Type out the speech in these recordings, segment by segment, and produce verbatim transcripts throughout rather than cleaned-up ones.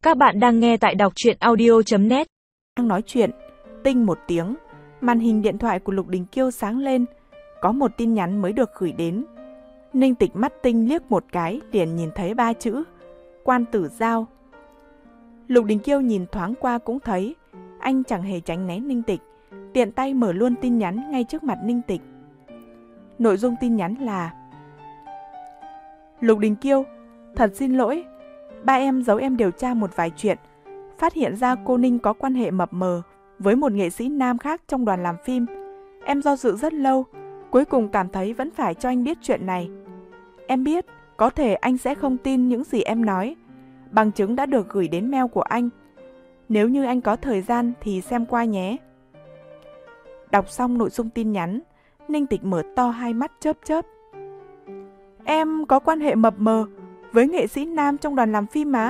Các bạn đang nghe tại đọc truyện audio chấm net. Đang nói chuyện, tinh một tiếng, màn hình điện thoại của Lục Đình Kiêu sáng lên, có một tin nhắn mới được gửi đến. Ninh Tịch mắt tinh liếc một cái, liền nhìn thấy ba chữ Quan Tử Giao. Lục Đình Kiêu nhìn thoáng qua cũng thấy, anh chẳng hề tránh né Ninh Tịch, tiện tay mở luôn tin nhắn ngay trước mặt Ninh Tịch. Nội dung tin nhắn là: Lục Đình Kiêu, thật xin lỗi, ba em giấu em điều tra một vài chuyện, phát hiện ra cô Ninh có quan hệ mập mờ với một nghệ sĩ nam khác trong đoàn làm phim. Em do dự rất lâu, cuối cùng cảm thấy vẫn phải cho anh biết chuyện này. Em biết, có thể anh sẽ không tin những gì em nói. Bằng chứng đã được gửi đến mail của anh. Nếu như anh có thời gian thì xem qua nhé. Đọc xong nội dung tin nhắn, Ninh Tịch mở to hai mắt chớp chớp. Em có quan hệ mập mờ với nghệ sĩ nam trong đoàn làm phim mà?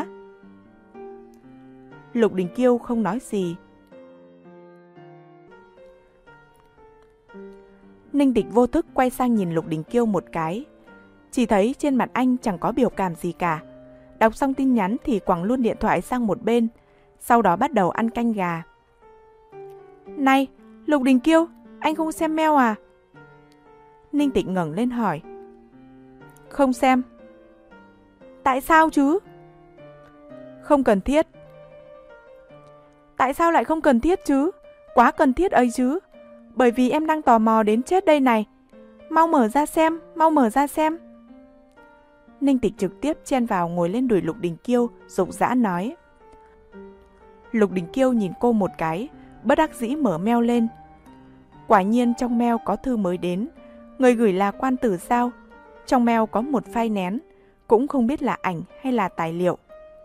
Lục Đình Kiêu không nói gì. Ninh Tịch vô thức quay sang nhìn Lục Đình Kiêu một cái. Chỉ thấy trên mặt anh chẳng có biểu cảm gì cả. Đọc xong tin nhắn thì quẳng luôn điện thoại sang một bên, sau đó bắt đầu ăn canh gà. Này, Lục Đình Kiêu, anh không xem mail à? Ninh Tịch ngẩng lên hỏi. Không xem. Tại sao chứ? Không cần thiết. Tại sao lại không cần thiết chứ? Quá cần thiết ấy chứ. Bởi vì em đang tò mò đến chết đây này. Mau mở ra xem, mau mở ra xem. Ninh Tịch trực tiếp chen vào ngồi lên đùi Lục Đình Kiêu, rục rã nói. Lục Đình Kiêu nhìn cô một cái, bất đắc dĩ mở mail lên. Quả nhiên trong mail có thư mới đến, người gửi là Quan Tử Giao. Trong mail có một file nén, cũng không biết là ảnh hay là tài liệu.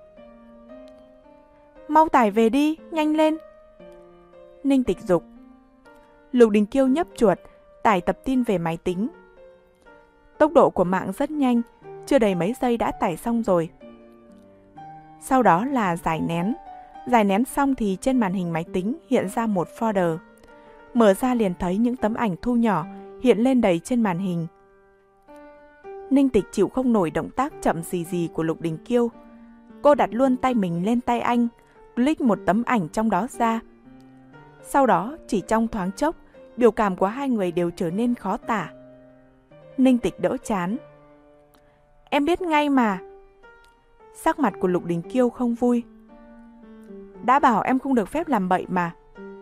Mau tải về đi, nhanh lên. Ninh Tịch giục. Lục Đình Kiêu nhấp chuột, tải tập tin về máy tính. Tốc độ của mạng rất nhanh, chưa đầy mấy giây đã tải xong rồi. Sau đó là giải nén. Giải nén xong thì trên màn hình máy tính hiện ra một folder. Mở ra liền thấy những tấm ảnh thu nhỏ hiện lên đầy trên màn hình. Ninh Tịch chịu không nổi động tác chậm gì gì của Lục Đình Kiêu. Cô đặt luôn tay mình lên tay anh, click một tấm ảnh trong đó ra. Sau đó chỉ trong thoáng chốc, biểu cảm của hai người đều trở nên khó tả. Ninh Tịch đỡ chán. Em biết ngay mà. Sắc mặt của Lục Đình Kiêu không vui. Đã bảo em không được phép làm bậy mà.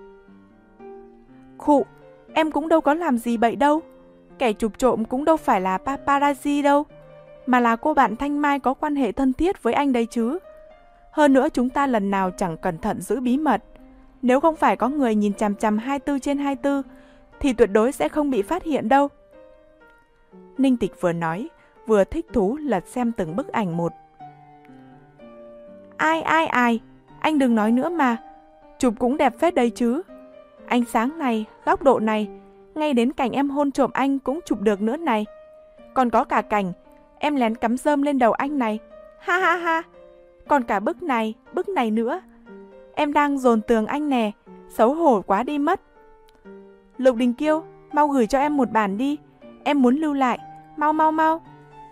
Khụ, em cũng đâu có làm gì bậy đâu. Kẻ chụp trộm cũng đâu phải là paparazzi đâu, mà là cô bạn Thanh Mai có quan hệ thân thiết với anh đấy chứ. Hơn nữa chúng ta lần nào chẳng cẩn thận giữ bí mật. Nếu không phải có người nhìn chằm chằm hai mươi bốn trên hai mươi bốn thì tuyệt đối sẽ không bị phát hiện đâu. Ninh Tịch vừa nói, vừa thích thú lật xem từng bức ảnh một. Ai ai ai, anh đừng nói nữa mà. Chụp cũng đẹp phết đấy chứ. Ánh sáng này, góc độ này, ngay đến cảnh em hôn trộm anh cũng chụp được nữa này. Còn có cả cảnh em lén cắm rơm lên đầu anh này. Ha ha ha. Còn cả bức này, bức này nữa. Em đang dồn tường anh nè, xấu hổ quá đi mất. Lục Đình Kiêu, mau gửi cho em một bản đi. Em muốn lưu lại, mau mau mau.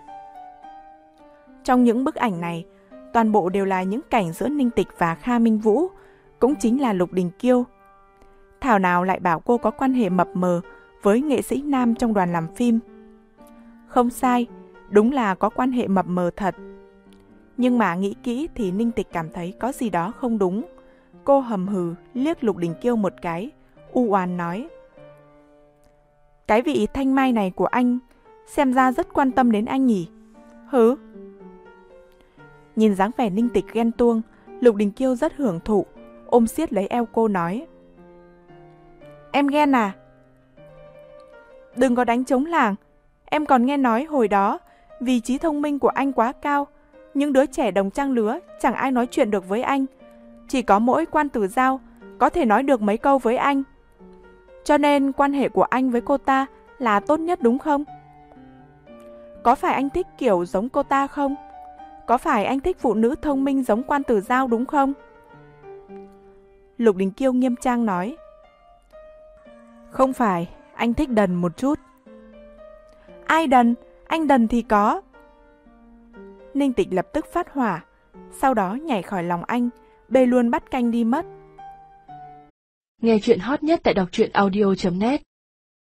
Trong những bức ảnh này, toàn bộ đều là những cảnh giữa Ninh Tịch và Kha Minh Vũ, cũng chính là Lục Đình Kiêu. Thảo nào lại bảo cô có quan hệ mập mờ với nghệ sĩ nam trong đoàn làm phim. Không sai, đúng là có quan hệ mập mờ thật. Nhưng mà nghĩ kỹ thì Ninh Tịch cảm thấy có gì đó không đúng. Cô hầm hừ liếc Lục Đình Kiêu một cái, u oán nói. Cái vị Thanh Mai này của anh xem ra rất quan tâm đến anh nhỉ? Hứ? Nhìn dáng vẻ Ninh Tịch ghen tuông, Lục Đình Kiêu rất hưởng thụ, ôm siết lấy eo cô nói. Em ghen à? Đừng có đánh trống lảng. Em còn nghe nói hồi đó, vì trí thông minh của anh quá cao, những đứa trẻ đồng trang lứa chẳng ai nói chuyện được với anh. Chỉ có mỗi Quan Tử Giao có thể nói được mấy câu với anh. Cho nên quan hệ của anh với cô ta là tốt nhất đúng không? Có phải anh thích kiểu giống cô ta không? Có phải anh thích phụ nữ thông minh giống Quan Tử Giao đúng không? Lục Đình Kiêu nghiêm trang nói. Không phải, anh thích đần một chút. Ai đần? Anh đần thì có. Ninh Tịch lập tức phát hỏa, sau đó nhảy khỏi lòng anh, bê luôn bát canh đi mất. Nghe chuyện hot nhất tại đọc truyện audio chấm net.